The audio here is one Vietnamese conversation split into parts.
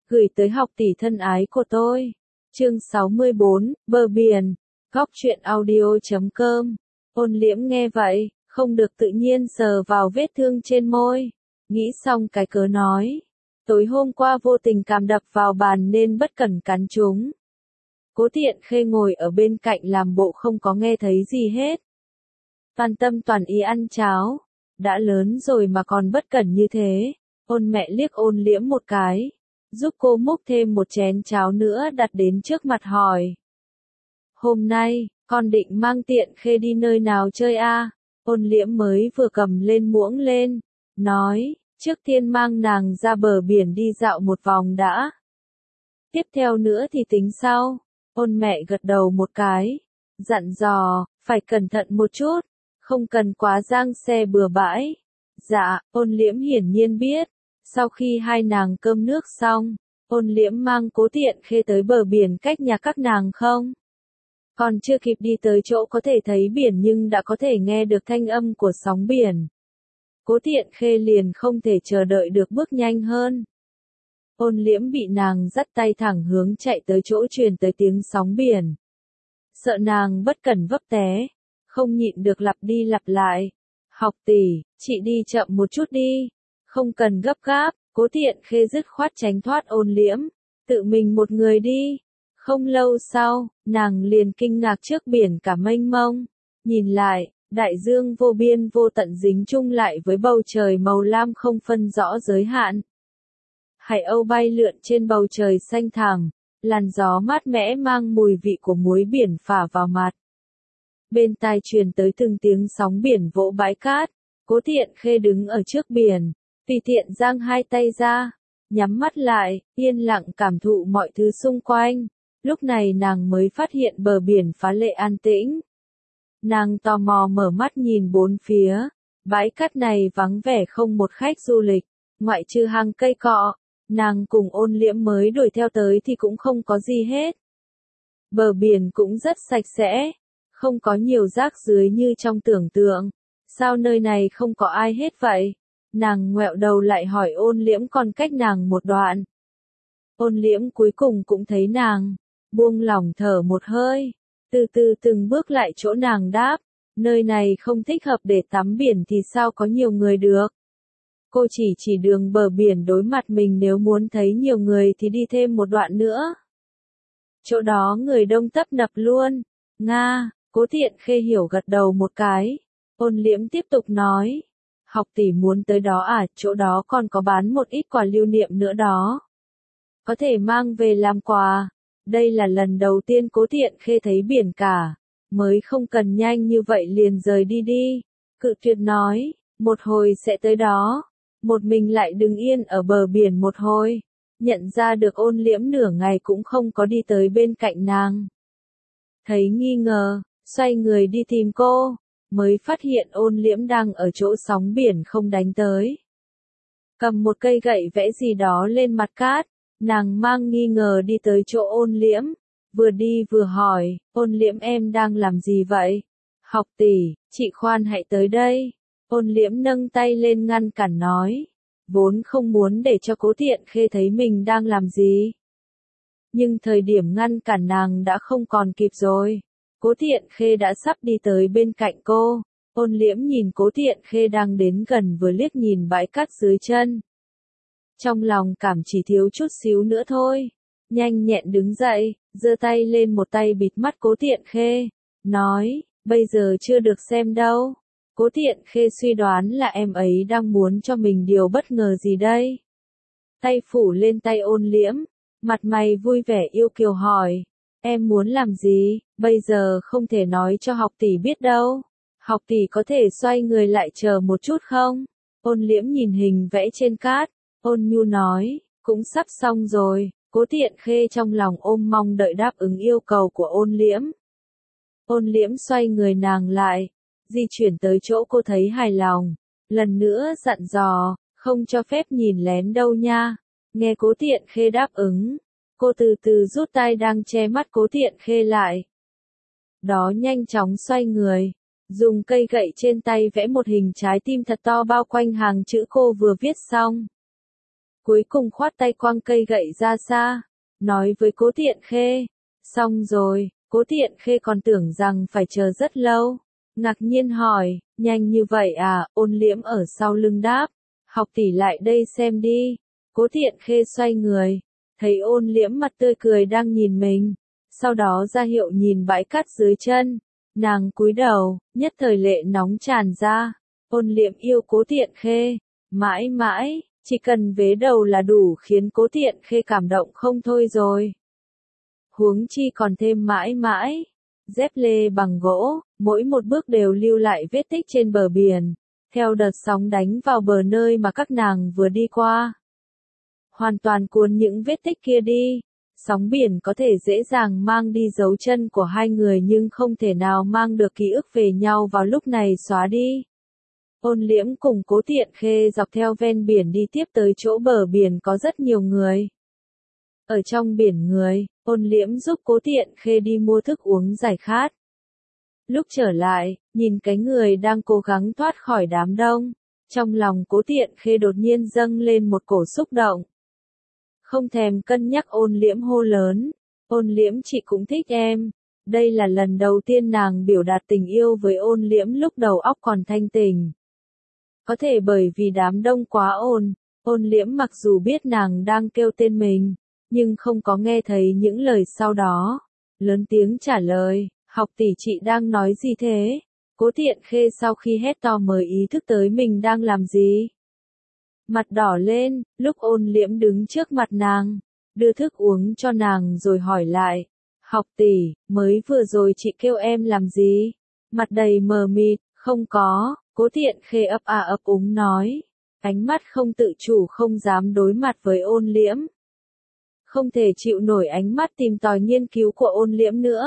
Gửi tới học tỷ thân ái của tôi. Chương 64, bờ biển. Góc truyện audio.com. Ôn Liễm nghe vậy, không được tự nhiên sờ vào vết thương trên môi. Nghĩ xong cái cớ nói. Tối hôm qua vô tình cảm đập vào bàn nên bất cẩn cắn chúng. Cố Thiện Khê ngồi ở bên cạnh làm bộ không có nghe thấy gì hết. Toàn tâm toàn ý ăn cháo. Đã lớn rồi mà còn bất cẩn như thế. Ôn mẹ liếc Ôn Liễm một cái. Giúp cô múc thêm một chén cháo nữa đặt đến trước mặt hỏi. Hôm nay, con định mang Tiện Khê đi nơi nào chơi a? Ôn Liễm mới vừa cầm lên muỗng lên. Nói, trước tiên mang nàng ra bờ biển đi dạo một vòng đã. Tiếp theo nữa thì tính sau. Ôn mẹ gật đầu một cái. Dặn dò, phải cẩn thận một chút. Không cần quá giang xe bừa bãi. Dạ, Ôn Liễm hiển nhiên biết. Sau khi hai nàng cơm nước xong, Ôn Liễm mang Cố Tiện Khê tới bờ biển cách nhà các nàng không? Còn chưa kịp đi tới chỗ có thể thấy biển nhưng đã có thể nghe được thanh âm của sóng biển. Cố Tiện Khê liền không thể chờ đợi được bước nhanh hơn. Ôn Liễm bị nàng dắt tay thẳng hướng chạy tới chỗ truyền tới tiếng sóng biển. Sợ nàng bất cẩn vấp té, không nhịn được lặp đi lặp lại. Học tỷ, chị đi chậm một chút đi. Không cần gấp gáp, Cố Tiện Khê dứt khoát tránh thoát Ôn Liễm. Tự mình một người đi. Không lâu sau, nàng liền kinh ngạc trước biển cả mênh mông. Nhìn lại, đại dương vô biên vô tận dính chung lại với bầu trời màu lam không phân rõ giới hạn. Hải âu bay lượn trên bầu trời xanh thẳm, làn gió mát mẻ mang mùi vị của muối biển phả vào mặt. Bên tai truyền tới từng tiếng sóng biển vỗ bãi cát. Cố Tiện Khê đứng ở trước biển, tùy tiện giang hai tay ra, nhắm mắt lại, yên lặng cảm thụ mọi thứ xung quanh. Lúc này nàng mới phát hiện bờ biển phá lệ an tĩnh. Nàng tò mò mở mắt nhìn bốn phía, bãi cát này vắng vẻ không một khách du lịch, ngoại trừ hàng cây cọ, nàng cùng Ôn Liễm mới đuổi theo tới thì cũng không có gì hết. Bờ biển cũng rất sạch sẽ, không có nhiều rác dưới như trong tưởng tượng. Sao nơi này không có ai hết vậy? Nàng ngoẹo đầu lại hỏi Ôn Liễm còn cách nàng một đoạn. Ôn Liễm cuối cùng cũng thấy nàng, buông lỏng thở một hơi, từ từ từng bước lại chỗ nàng đáp, nơi này không thích hợp để tắm biển thì sao có nhiều người được. Cô chỉ đường bờ biển đối mặt mình, nếu muốn thấy nhiều người thì đi thêm một đoạn nữa. Chỗ đó người đông tấp nập luôn. Nga, Cố Tiện Khê hiểu gật đầu một cái. Ôn Liễm tiếp tục nói. Học tỷ muốn tới đó à, chỗ đó còn có bán một ít quà lưu niệm nữa đó. Có thể mang về làm quà. Đây là lần đầu tiên Cố Tiện Khê thấy biển cả. Mới không cần nhanh như vậy liền rời đi đi. Cự tuyệt nói, một hồi sẽ tới đó. Một mình lại đứng yên ở bờ biển một hồi. Nhận ra được Ôn Liễm nửa ngày cũng không có đi tới bên cạnh nàng. Thấy nghi ngờ, xoay người đi tìm cô, mới phát hiện Ôn Liễm đang ở chỗ sóng biển không đánh tới. Cầm một cây gậy vẽ gì đó lên mặt cát, nàng mang nghi ngờ đi tới chỗ Ôn Liễm, vừa đi vừa hỏi, Ôn Liễm em đang làm gì vậy? Học tỷ, chị khoan hãy tới đây. Ôn Liễm nâng tay lên ngăn cản nói, vốn không muốn để cho Cố Tiện Khê thấy mình đang làm gì. Nhưng thời điểm ngăn cản nàng đã không còn kịp rồi. Cố Tiện Khê đã sắp đi tới bên cạnh cô. Ôn Liễm nhìn Cố Tiện Khê đang đến gần vừa liếc nhìn bãi cát dưới chân. Trong lòng cảm chỉ thiếu chút xíu nữa thôi. Nhanh nhẹn đứng dậy, giơ tay lên một tay bịt mắt Cố Tiện Khê. Nói, bây giờ chưa được xem đâu. Cố Tiện Khê suy đoán là em ấy đang muốn cho mình điều bất ngờ gì đây. Tay phủ lên tay Ôn Liễm, mặt mày vui vẻ yêu kiều hỏi. Em muốn làm gì, bây giờ không thể nói cho học tỷ biết đâu. Học tỷ có thể xoay người lại chờ một chút không? Ôn Liễm nhìn hình vẽ trên cát, ôn nhu nói, cũng sắp xong rồi. Cố Tiện Khê trong lòng ôm mong đợi đáp ứng yêu cầu của Ôn Liễm. Ôn Liễm xoay người nàng lại, di chuyển tới chỗ cô thấy hài lòng. Lần nữa dặn dò, không cho phép nhìn lén đâu nha. Nghe Cố Tiện Khê đáp ứng. Cô từ từ rút tay đang che mắt Cố Tiện Khê lại. Đó nhanh chóng xoay người, dùng cây gậy trên tay vẽ một hình trái tim thật to bao quanh hàng chữ cô vừa viết xong. cuối cùng khoát tay quăng cây gậy ra xa, nói với Cố Tiện Khê, xong rồi, Cố Tiện Khê còn tưởng rằng phải chờ rất lâu, ngạc nhiên hỏi, nhanh như vậy à, Ôn Liễm ở sau lưng đáp, học tỷ lại đây xem đi, Cố Tiện Khê xoay người, thấy Ôn Liễm mặt tươi cười đang nhìn mình, sau đó ra hiệu nhìn bãi cát dưới chân, nàng cúi đầu, nhất thời lệ nóng tràn ra, Ôn Liễm yêu Cố Tiện Khê, mãi mãi, chỉ cần vế đầu là đủ khiến Cố Tiện Khê cảm động không thôi rồi. Huống chi còn thêm mãi mãi, dép lê bằng gỗ, mỗi một bước đều lưu lại vết tích trên bờ biển, theo đợt sóng đánh vào bờ nơi mà các nàng vừa đi qua. Hoàn toàn cuốn những vết tích kia đi, sóng biển có thể dễ dàng mang đi dấu chân của hai người nhưng không thể nào mang được ký ức về nhau vào lúc này xóa đi. Ôn Liễm cùng Cố Tiện Khê dọc theo ven biển đi tiếp tới chỗ bờ biển có rất nhiều người. Ở trong biển người, Ôn Liễm giúp Cố Tiện Khê đi mua thức uống giải khát. Lúc trở lại, nhìn cái người đang cố gắng thoát khỏi đám đông, trong lòng Cố Tiện Khê đột nhiên dâng lên một cổ xúc động. Không thèm cân nhắc Ôn Liễm hô lớn, Ôn Liễm chị cũng thích em. Đây là lần đầu tiên nàng biểu đạt tình yêu với Ôn Liễm lúc đầu óc còn thanh tỉnh. Có thể bởi vì đám đông quá ồn, Ôn Liễm mặc dù biết nàng đang kêu tên mình, nhưng không có nghe thấy những lời sau đó. Lớn tiếng trả lời, học tỷ chị đang nói gì thế? Cố Tiện Khê sau khi hét to mới ý thức tới mình đang làm gì. Mặt đỏ lên, lúc Ôn Liễm đứng trước mặt nàng, đưa thức uống cho nàng rồi hỏi lại, học tỷ, mới vừa rồi chị kêu em làm gì? Mặt đầy mờ mịt, không có. Cố Tiện Khê ấp a ấp úng nói, ánh mắt không tự chủ không dám đối mặt với Ôn Liễm. Không thể chịu nổi ánh mắt tìm tòi nghiên cứu của Ôn Liễm nữa.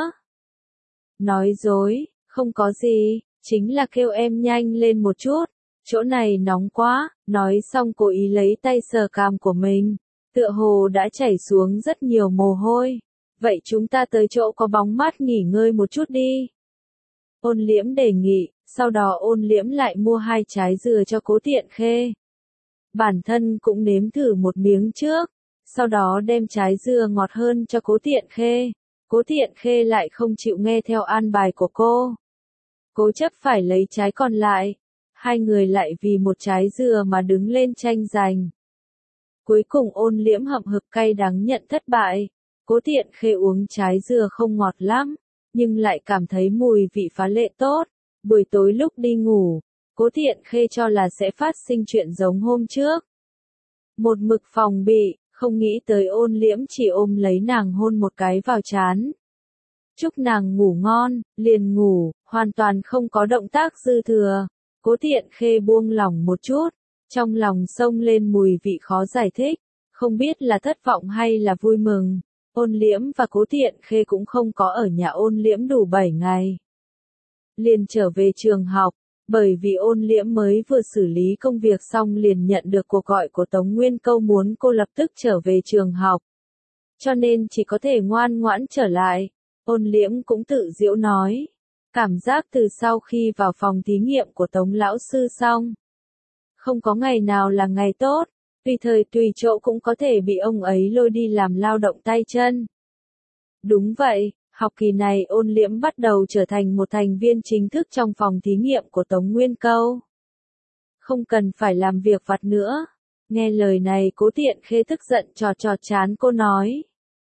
Nói dối, không có gì, chính là kêu em nhanh lên một chút, chỗ này nóng quá, nói xong cố ý lấy tay sờ cằm của mình, tựa hồ đã chảy xuống rất nhiều mồ hôi. Vậy chúng ta tới chỗ có bóng mát nghỉ ngơi một chút đi. Ôn Liễm đề nghị. Sau đó Ôn Liễm lại mua 2 trái dừa cho Cố Tiện Khê. Bản thân cũng nếm thử một miếng trước, sau đó đem trái dừa ngọt hơn cho Cố Tiện Khê. Cố Tiện Khê lại không chịu nghe theo an bài của cô. Cố chấp phải lấy trái còn lại. Hai người lại vì một trái dừa mà đứng lên tranh giành. Cuối cùng Ôn Liễm hậm hực cay đắng nhận thất bại. Cố Tiện Khê uống trái dừa không ngọt lắm, nhưng lại cảm thấy mùi vị phá lệ tốt. Buổi tối lúc đi ngủ, Cố Tiện Khê cho là sẽ phát sinh chuyện giống hôm trước. Một mực phòng bị, không nghĩ tới Ôn Liễm chỉ ôm lấy nàng hôn một cái vào trán. Chúc nàng ngủ ngon, liền ngủ, hoàn toàn không có động tác dư thừa. Cố Tiện Khê buông lỏng một chút, trong lòng xông lên mùi vị khó giải thích, không biết là thất vọng hay là vui mừng. Ôn Liễm và Cố Tiện Khê cũng không có ở nhà Ôn Liễm đủ 7 ngày. Liền trở về trường học, bởi vì Ôn Liễm mới vừa xử lý công việc xong liền nhận được cuộc gọi của Tống Nguyên Câu muốn cô lập tức trở về trường học. Cho nên chỉ có thể ngoan ngoãn trở lại. Ôn Liễm cũng tự giễu nói. Cảm giác từ sau khi vào phòng thí nghiệm của Tống lão sư xong, không có ngày nào là ngày tốt, tùy thời tùy chỗ cũng có thể bị ông ấy lôi đi làm lao động tay chân. Đúng vậy. Học kỳ này Ôn Liễm bắt đầu trở thành một thành viên chính thức trong phòng thí nghiệm của Tống Nguyên Câu. Không cần phải làm việc vặt nữa. Nghe lời này Cố Tiện Khê tức giận trò chán cô nói.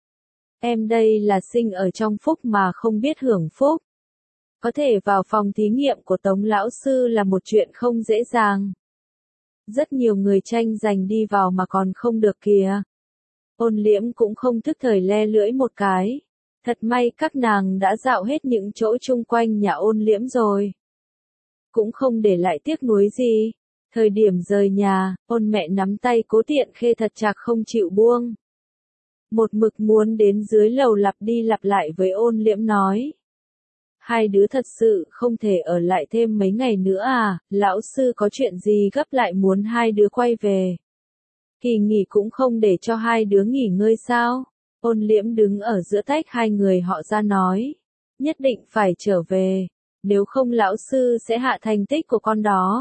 Em đây là sinh ở trong phúc mà không biết hưởng phúc. Có thể vào phòng thí nghiệm của Tống lão sư là một chuyện không dễ dàng. Rất nhiều người tranh giành đi vào mà còn không được kìa. Ôn Liễm cũng không thức thời le lưỡi một cái. Thật may các nàng đã dạo hết những chỗ chung quanh nhà Ôn Liễm rồi. Cũng không để lại tiếc nuối gì. Thời điểm rời nhà, Ôn mẹ nắm tay Cố Tiện Khê thật chặt không chịu buông. Một mực muốn đến dưới lầu lặp đi lặp lại với Ôn Liễm nói. Hai đứa thật sự không thể ở lại thêm mấy ngày nữa à, lão sư có chuyện gì gấp lại muốn hai đứa quay về. Kỳ nghỉ cũng không để cho hai đứa nghỉ ngơi sao? Ôn Liễm đứng ở giữa tách hai người họ ra nói. Nhất định phải trở về, nếu không lão sư sẽ hạ thành tích của con đó.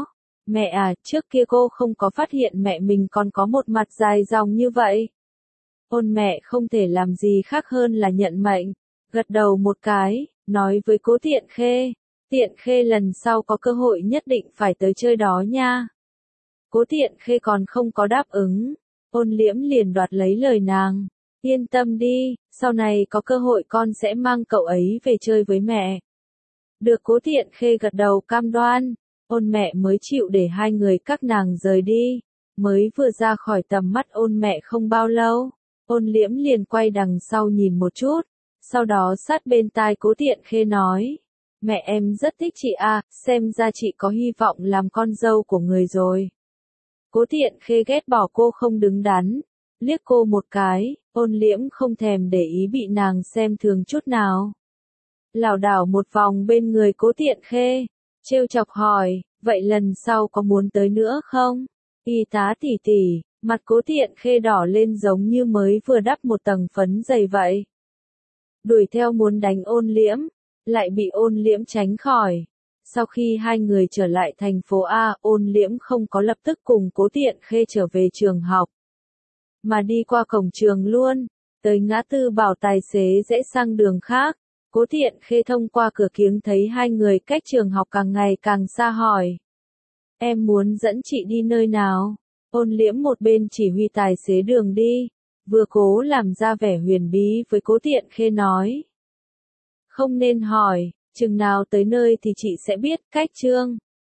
Mẹ à, trước kia cô không có phát hiện mẹ mình còn có một mặt dài dòng như vậy. Ôn mẹ không thể làm gì khác hơn là nhận mệnh, gật đầu một cái, nói với cố Tiện Khê. Tiện Khê lần sau có cơ hội nhất định phải tới chơi đó nha. Cố Tiện Khê còn không có đáp ứng, Ôn Liễm liền đoạt lấy lời nàng. Yên tâm đi, sau này có cơ hội con sẽ mang cậu ấy về chơi với mẹ. Được Cố Tiện Khê gật đầu cam đoan, Ôn mẹ mới chịu để hai người các nàng rời đi. Mới vừa ra khỏi tầm mắt Ôn mẹ không bao lâu, Ôn Liễm liền quay đằng sau nhìn một chút, sau đó sát bên tai Cố Tiện Khê nói. Mẹ em rất thích chị à, xem ra chị có hy vọng làm con dâu của người rồi. Cố Tiện Khê ghét bỏ cô không đứng đắn, liếc cô một cái, Ôn Liễm không thèm để ý bị nàng xem thường chút nào. Lảo đảo một vòng bên người Cố Tiện Khê, trêu chọc hỏi, vậy lần sau có muốn tới nữa không? Y tá tỷ tỷ, mặt Cố Tiện Khê đỏ lên giống như mới vừa đắp một tầng phấn dày vậy. Đuổi theo muốn đánh Ôn Liễm, lại bị Ôn Liễm tránh khỏi. Sau khi hai người trở lại thành phố A, Ôn Liễm không có lập tức cùng Cố Tiện Khê trở về trường học, mà đi qua cổng trường luôn, tới ngã tư bảo tài xế rẽ sang đường khác. Cố Tiện Khê thông qua cửa kiếng thấy hai người cách trường học càng ngày càng xa hỏi. Em muốn dẫn chị đi nơi nào? Ôn Liễm một bên chỉ huy tài xế đường đi, vừa cố làm ra vẻ huyền bí với Cố Tiện Khê nói. Không nên hỏi, chừng nào tới nơi thì chị sẽ biết, cách chương.